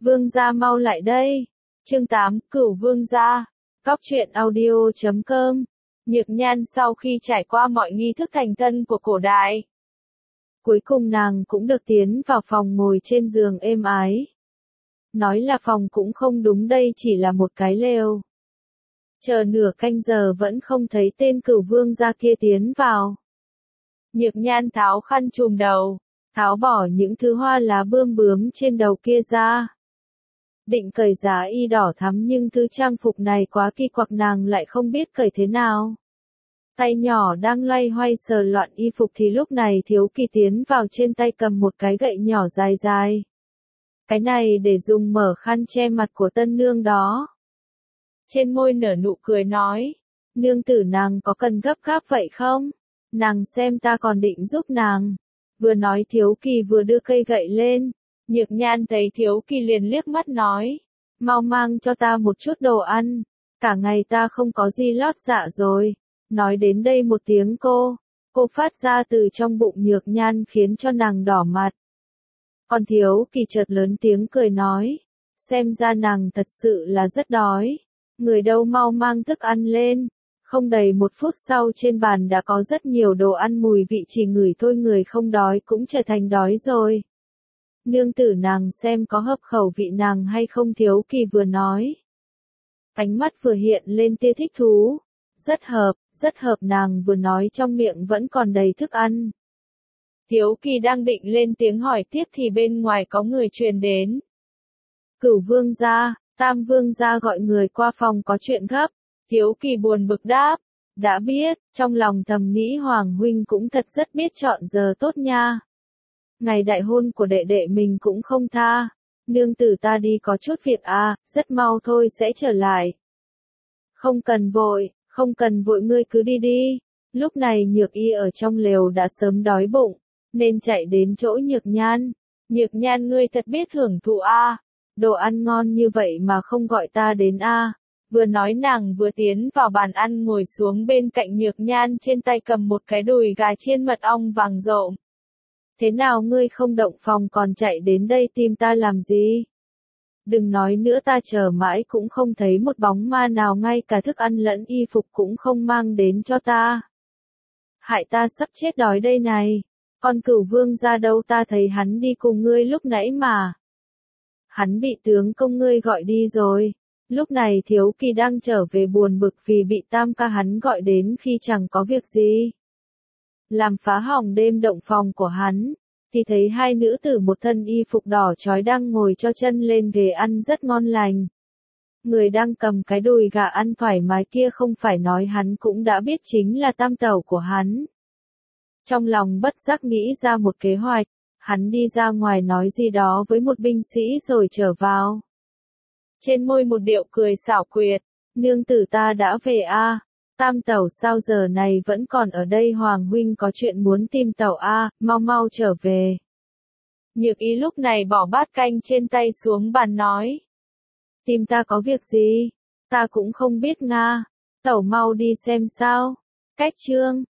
Vương gia mau lại đây. Chương 8, Cửu Vương gia. Cóc truyện audio.com. Nhược Nhan sau khi trải qua mọi nghi thức thành thân của cổ đại, cuối cùng nàng cũng được tiến vào phòng ngồi trên giường êm ái. Nói là phòng cũng không đúng, đây chỉ là một cái lều. Chờ nửa canh giờ vẫn không thấy tên Cửu Vương gia kia tiến vào. Nhược Nhan tháo khăn trùm đầu, tháo bỏ những thứ hoa lá bươm bướm trên đầu kia ra. Định cởi giá y đỏ thắm nhưng thứ trang phục này quá kỳ quặc, nàng lại không biết cởi thế nào. Tay nhỏ đang loay hoay sờ loạn y phục thì lúc này Thiếu Kỳ tiến vào, trên tay cầm một cái gậy nhỏ dài dài. Cái này để dùng mở khăn che mặt của tân nương đó. Trên môi nở nụ cười nói, nương tử nàng có cần gấp gáp vậy không? Nàng xem ta còn định giúp nàng. Vừa nói Thiếu Kỳ vừa đưa cây gậy lên. Nhược Nhan thấy Thiếu Kỳ liền liếc mắt nói, mau mang cho ta một chút đồ ăn, cả ngày ta không có gì lót dạ rồi. Nói đến đây một tiếng cô phát ra từ trong bụng Nhược Nhan khiến cho nàng đỏ mặt. Còn Thiếu Kỳ chợt lớn tiếng cười nói, xem ra nàng thật sự là rất đói, người đâu mau mang thức ăn lên. Không đầy một phút sau trên bàn đã có rất nhiều đồ ăn, mùi vị chỉ ngửi thôi người không đói cũng trở thành đói rồi. Nương tử nàng xem có hợp khẩu vị nàng hay không? Thiếu Kỳ vừa nói, ánh mắt vừa hiện lên tia thích thú. Rất hợp, nàng vừa nói trong miệng vẫn còn đầy thức ăn. Thiếu Kỳ đang định lên tiếng hỏi tiếp thì bên ngoài có người truyền đến. Cửu Vương gia, Tam Vương gia gọi người qua phòng có chuyện gấp. Thiếu Kỳ buồn bực đáp, đã biết, trong lòng thầm nghĩ Hoàng huynh cũng thật rất biết chọn giờ tốt nha. Ngày đại hôn của đệ đệ mình cũng không tha. Nương tử ta đi có chút việc rất mau thôi sẽ trở lại. Không cần vội ngươi cứ đi đi. Lúc này Nhược Y ở trong lều đã sớm đói bụng, nên chạy đến chỗ Nhược Nhan. Nhược Nhan ngươi thật biết hưởng thụ đồ ăn ngon như vậy mà không gọi ta đến Vừa nói nàng vừa tiến vào bàn ăn ngồi xuống bên cạnh Nhược Nhan, trên tay cầm một cái đùi gà chiên mật ong vàng rộm. Thế nào ngươi không động phòng còn chạy đến đây tìm ta làm gì? Đừng nói nữa, ta chờ mãi cũng không thấy một bóng ma nào, ngay cả thức ăn lẫn y phục cũng không mang đến cho ta. Hại ta sắp chết đói đây này. Còn Cửu Vương gia đâu, ta thấy hắn đi cùng ngươi lúc nãy mà. Hắn bị tướng công ngươi gọi đi rồi. Lúc này Thiếu Kỳ đang trở về buồn bực vì bị tam ca hắn gọi đến khi chẳng có việc gì. Làm phá hỏng đêm động phòng của hắn, thì thấy hai nữ tử một thân y phục đỏ chói đang ngồi cho chân lên ghế ăn rất ngon lành. Người đang cầm cái đùi gà ăn thoải mái kia không phải nói hắn cũng đã biết chính là tam tẩu của hắn. Trong lòng bất giác nghĩ ra một kế hoạch, hắn đi ra ngoài nói gì đó với một binh sĩ rồi trở vào. Trên môi một điệu cười xảo quyệt, nương tử ta đã về Tam tẩu sao giờ này vẫn còn ở đây? Hoàng huynh có chuyện muốn tìm tẩu mau trở về. Nhược Y lúc này bỏ bát canh trên tay xuống bàn nói, tìm ta có việc gì? Ta cũng không biết tẩu mau đi xem sao. Cách chương